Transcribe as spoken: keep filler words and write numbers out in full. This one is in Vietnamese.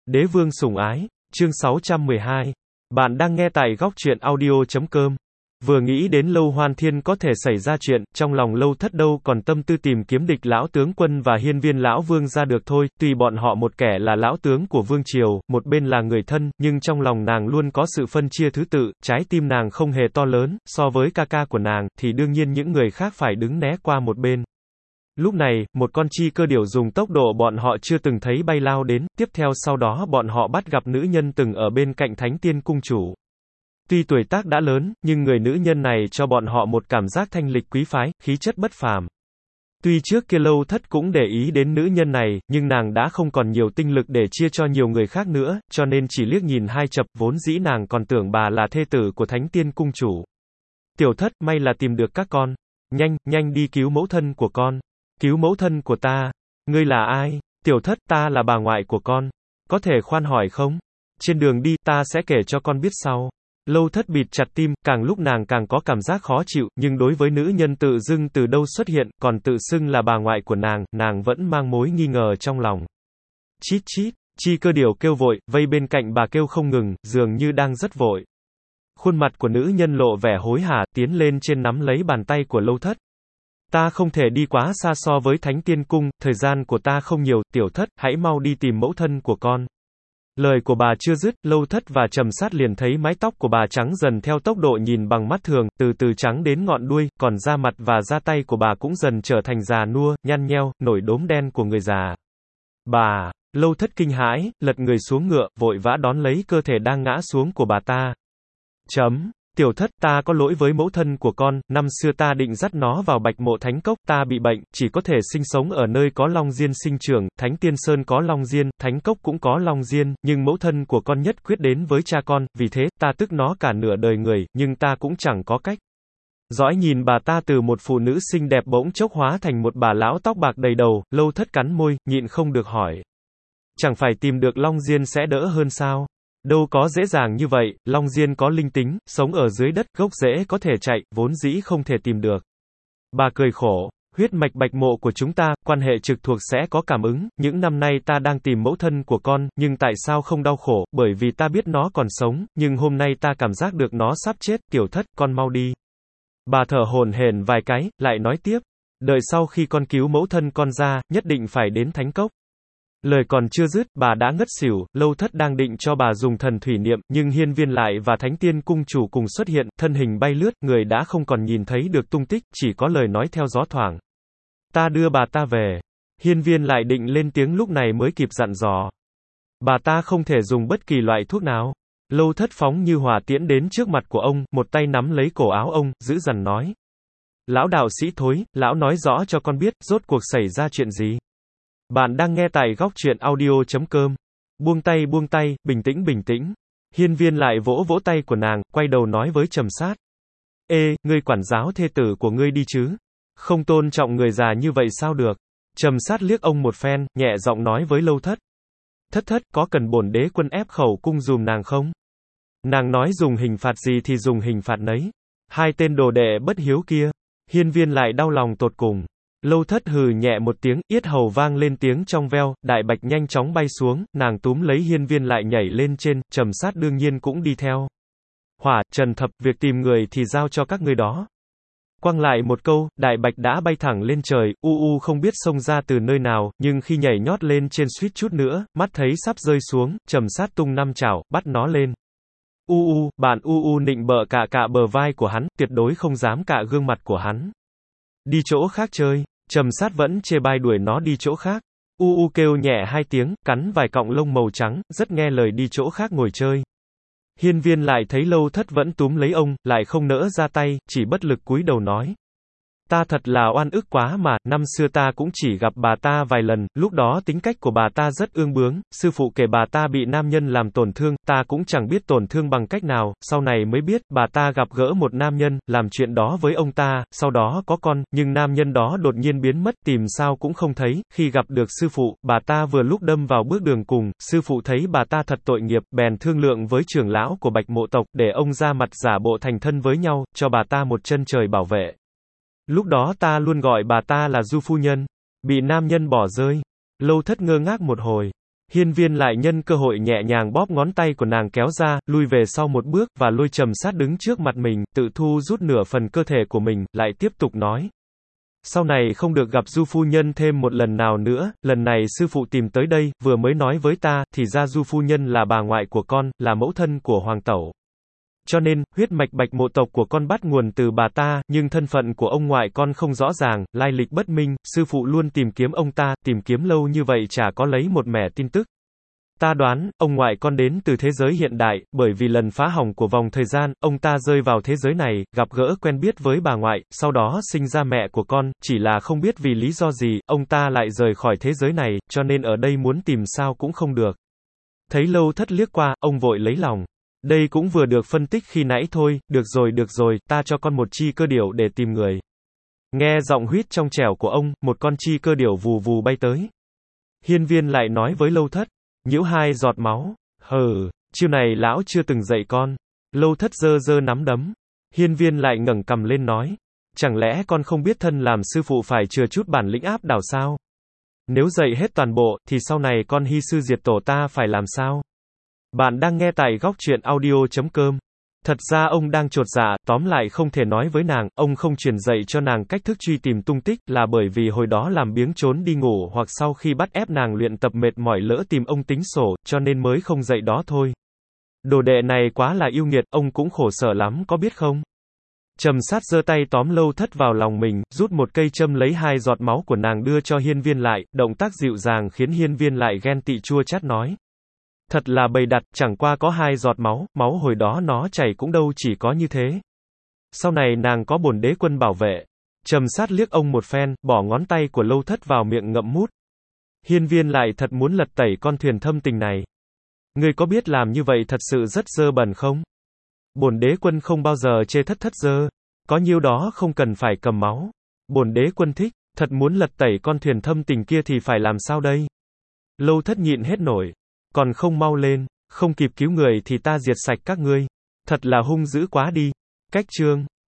Đế vương sủng ái, chương sáu trăm mười hai. Bạn đang nghe tại góc truyện audio chấm com. Vừa nghĩ đến Lâu Hoan Thiên có thể xảy ra chuyện, trong lòng Lâu Thất đâu còn tâm tư tìm kiếm địch lão tướng quân và hiên viên lão vương ra được thôi, tuy bọn họ một kẻ là lão tướng của vương triều, một bên là người thân, nhưng trong lòng nàng luôn có sự phân chia thứ tự, trái tim nàng không hề to lớn, so với ca ca của nàng, thì đương nhiên những người khác phải đứng né qua một bên. Lúc này, một con chi cơ điểu dùng tốc độ bọn họ chưa từng thấy bay lao đến, tiếp theo sau đó bọn họ bắt gặp nữ nhân từng ở bên cạnh Thánh Tiên Cung chủ. Tuy tuổi tác đã lớn, nhưng người nữ nhân này cho bọn họ một cảm giác thanh lịch quý phái, khí chất bất phàm. Tuy trước kia Lâu Thất cũng để ý đến nữ nhân này, nhưng nàng đã không còn nhiều tinh lực để chia cho nhiều người khác nữa, cho nên chỉ liếc nhìn hai chập, vốn dĩ nàng còn tưởng bà là thê tử của Thánh Tiên Cung chủ. Tiểu Thất, may là tìm được các con. Nhanh, nhanh đi cứu mẫu thân của con. Cứu mẫu thân của ta. Ngươi là ai? Tiểu Thất, ta là bà ngoại của con. Có thể khoan hỏi không? Trên đường đi, ta sẽ kể cho con biết sau. Lâu Thất bịt chặt tim, càng lúc nàng càng có cảm giác khó chịu, nhưng đối với nữ nhân tự dưng từ đâu xuất hiện, còn tự xưng là bà ngoại của nàng, nàng vẫn mang mối nghi ngờ trong lòng. Chít chít, chi cơ điểu kêu vội, vây bên cạnh bà kêu không ngừng, dường như đang rất vội. Khuôn mặt của nữ nhân lộ vẻ hối hả, tiến lên trên nắm lấy bàn tay của Lâu Thất. Ta không thể đi quá xa so với Thánh Tiên Cung, thời gian của ta không nhiều, Tiểu Thất, hãy mau đi tìm mẫu thân của con. Lời của bà chưa dứt, Lâu Thất và Trầm Sát liền thấy mái tóc của bà trắng dần theo tốc độ nhìn bằng mắt thường, từ từ trắng đến ngọn đuôi, còn da mặt và da tay của bà cũng dần trở thành già nua, nhăn nheo, nổi đốm đen của người già. Bà, Lâu Thất kinh hãi, lật người xuống ngựa, vội vã đón lấy cơ thể đang ngã xuống của bà ta. Chấm. Tiểu Thất, ta có lỗi với mẫu thân của con, năm xưa ta định dắt nó vào Bạch Mộ Thánh Cốc, ta bị bệnh, chỉ có thể sinh sống ở nơi có Long Diên sinh trưởng, Thánh Tiên Sơn có Long Diên, Thánh Cốc cũng có Long Diên, nhưng mẫu thân của con nhất quyết đến với cha con, vì thế, ta tức nó cả nửa đời người, nhưng ta cũng chẳng có cách. Dõi nhìn bà ta từ một phụ nữ xinh đẹp bỗng chốc hóa thành một bà lão tóc bạc đầy đầu, Lâu Thất cắn môi, nhịn không được hỏi. Chẳng phải tìm được Long Diên sẽ đỡ hơn sao? Đâu có dễ dàng như vậy, Long Diên có linh tính, sống ở dưới đất, gốc rễ có thể chạy, vốn dĩ không thể tìm được. Bà cười khổ, huyết mạch bạch mộ của chúng ta, quan hệ trực thuộc sẽ có cảm ứng, những năm nay ta đang tìm mẫu thân của con, nhưng tại sao không đau khổ, bởi vì ta biết nó còn sống, nhưng hôm nay ta cảm giác được nó sắp chết, Tiểu Thất, con mau đi. Bà thở hổn hển vài cái, lại nói tiếp, đợi sau khi con cứu mẫu thân con ra, nhất định phải đến Thánh Cốc. Lời còn chưa dứt, bà đã ngất xỉu, Lâu Thất đang định cho bà dùng thần thủy niệm, nhưng hiên viên lại và Thánh Tiên Cung chủ cùng xuất hiện, thân hình bay lướt, người đã không còn nhìn thấy được tung tích, chỉ có lời nói theo gió thoảng. Ta đưa bà ta về. Hiên viên lại định lên tiếng lúc này mới kịp dặn dò. Bà ta không thể dùng bất kỳ loại thuốc nào. Lâu Thất phóng như hỏa tiễn đến trước mặt của ông, một tay nắm lấy cổ áo ông, giữ dằn nói. Lão đạo sĩ thối, lão nói rõ cho con biết, rốt cuộc xảy ra chuyện gì. Bạn đang nghe tại góc truyện audio chấm com. Buông tay buông tay, bình tĩnh bình tĩnh. Hiên viên lại vỗ vỗ tay của nàng, quay đầu nói với Trầm Sát. Ê, ngươi quản giáo thê tử của ngươi đi chứ? Không tôn trọng người già như vậy sao được? Trầm Sát liếc ông một phen, nhẹ giọng nói với Lâu Thất. Thất thất, có cần bổn đế quân ép khẩu cung dùm nàng không? Nàng nói dùng hình phạt gì thì dùng hình phạt nấy. Hai tên đồ đệ bất hiếu kia. Hiên viên lại đau lòng tột cùng. Lâu Thất hừ nhẹ một tiếng, yết hầu vang lên tiếng trong veo, đại bạch nhanh chóng bay xuống, nàng túm lấy hiên viên lại nhảy lên trên, Trầm Sát đương nhiên cũng đi theo. Hỏa, Trần Thập, việc tìm người thì giao cho các ngươi đó. Quăng lại một câu, đại bạch đã bay thẳng lên trời, u u không biết xông ra từ nơi nào, nhưng khi nhảy nhót lên trên suýt chút nữa, mắt thấy sắp rơi xuống, Trầm Sát tung năm chảo, bắt nó lên. U u, bạn u u nịnh bợ cạ cạ bờ vai của hắn, tuyệt đối không dám cạ gương mặt của hắn. Đi chỗ khác chơi. Trầm Sát vẫn chê bai đuổi nó đi chỗ khác. U u kêu nhẹ hai tiếng, cắn vài cọng lông màu trắng, rất nghe lời đi chỗ khác ngồi chơi. Hiên viên lại thấy Lâu Thất vẫn túm lấy ông, lại không nỡ ra tay, chỉ bất lực cúi đầu nói. Ta thật là oan ức quá mà, năm xưa ta cũng chỉ gặp bà ta vài lần, lúc đó tính cách của bà ta rất ương bướng, sư phụ kể bà ta bị nam nhân làm tổn thương, ta cũng chẳng biết tổn thương bằng cách nào, sau này mới biết, bà ta gặp gỡ một nam nhân, làm chuyện đó với ông ta, sau đó có con, nhưng nam nhân đó đột nhiên biến mất, tìm sao cũng không thấy, khi gặp được sư phụ, bà ta vừa lúc đâm vào bước đường cùng, sư phụ thấy bà ta thật tội nghiệp, bèn thương lượng với trưởng lão của Bạch Mộ tộc, để ông ra mặt giả bộ thành thân với nhau, cho bà ta một chân trời bảo vệ. Lúc đó ta luôn gọi bà ta là Du phu nhân. Bị nam nhân bỏ rơi. Lâu Thất ngơ ngác một hồi. Hiên Viên lại nhân cơ hội nhẹ nhàng bóp ngón tay của nàng kéo ra, lui về sau một bước, và lôi Trầm Sát đứng trước mặt mình, tự thu rút nửa phần cơ thể của mình, lại tiếp tục nói. Sau này không được gặp Du phu nhân thêm một lần nào nữa, lần này sư phụ tìm tới đây, vừa mới nói với ta, thì ra Du phu nhân là bà ngoại của con, là mẫu thân của hoàng tẩu. Cho nên, huyết mạch Bạch Mộ tộc của con bắt nguồn từ bà ta, nhưng thân phận của ông ngoại con không rõ ràng, lai lịch bất minh, sư phụ luôn tìm kiếm ông ta, tìm kiếm lâu như vậy chả có lấy một mẻ tin tức. Ta đoán, ông ngoại con đến từ thế giới hiện đại, bởi vì lần phá hỏng của vòng thời gian, ông ta rơi vào thế giới này, gặp gỡ quen biết với bà ngoại, sau đó sinh ra mẹ của con, chỉ là không biết vì lý do gì, ông ta lại rời khỏi thế giới này, cho nên ở đây muốn tìm sao cũng không được. Thấy Lâu Thất liếc qua, ông vội lấy lòng. Đây cũng vừa được phân tích khi nãy thôi, được rồi được rồi, ta cho con một chi cơ điểu để tìm người. Nghe giọng huýt trong trẻo của ông, một con chi cơ điểu vù vù bay tới. Hiên Viên lại nói với Lâu Thất, nhiễu hai giọt máu, hừ, chiêu này lão chưa từng dạy con. Lâu Thất giơ giơ nắm đấm. Hiên Viên lại ngẩng cằm lên nói, chẳng lẽ con không biết thân làm sư phụ phải chừa chút bản lĩnh áp đảo sao? Nếu dạy hết toàn bộ, thì sau này con hy sư diệt tổ ta phải làm sao? Bạn đang nghe tại góc truyện audio chấm com. Thật ra ông đang chột dạ, tóm lại không thể nói với nàng, ông không truyền dạy cho nàng cách thức truy tìm tung tích, là bởi vì hồi đó làm biếng trốn đi ngủ hoặc sau khi bắt ép nàng luyện tập mệt mỏi lỡ tìm ông tính sổ, cho nên mới không dạy đó thôi. Đồ đệ này quá là yêu nghiệt, ông cũng khổ sở lắm có biết không? Trầm Sát giơ tay tóm Lâu Thất vào lòng mình, rút một cây châm lấy hai giọt máu của nàng đưa cho Hiên Viên lại, động tác dịu dàng khiến Hiên Viên lại ghen tị chua chát nói. Thật là bầy đặt, chẳng qua có hai giọt máu, máu hồi đó nó chảy cũng đâu chỉ có như thế. Sau này nàng có bổn đế quân bảo vệ. Trầm Sát liếc ông một phen, bỏ ngón tay của Lâu Thất vào miệng ngậm mút. Hiên Viên lại thật muốn lật tẩy con thuyền thâm tình này. Ngươi có biết làm như vậy thật sự rất dơ bẩn không? Bổn đế quân không bao giờ chê thất thất dơ. Có nhiêu đó không cần phải cầm máu. Bổn đế quân thích, thật muốn lật tẩy con thuyền thâm tình kia thì phải làm sao đây? Lâu Thất nhịn hết nổi. Còn không mau lên, không kịp cứu người thì ta diệt sạch các ngươi. Thật là hung dữ quá đi. Cách chương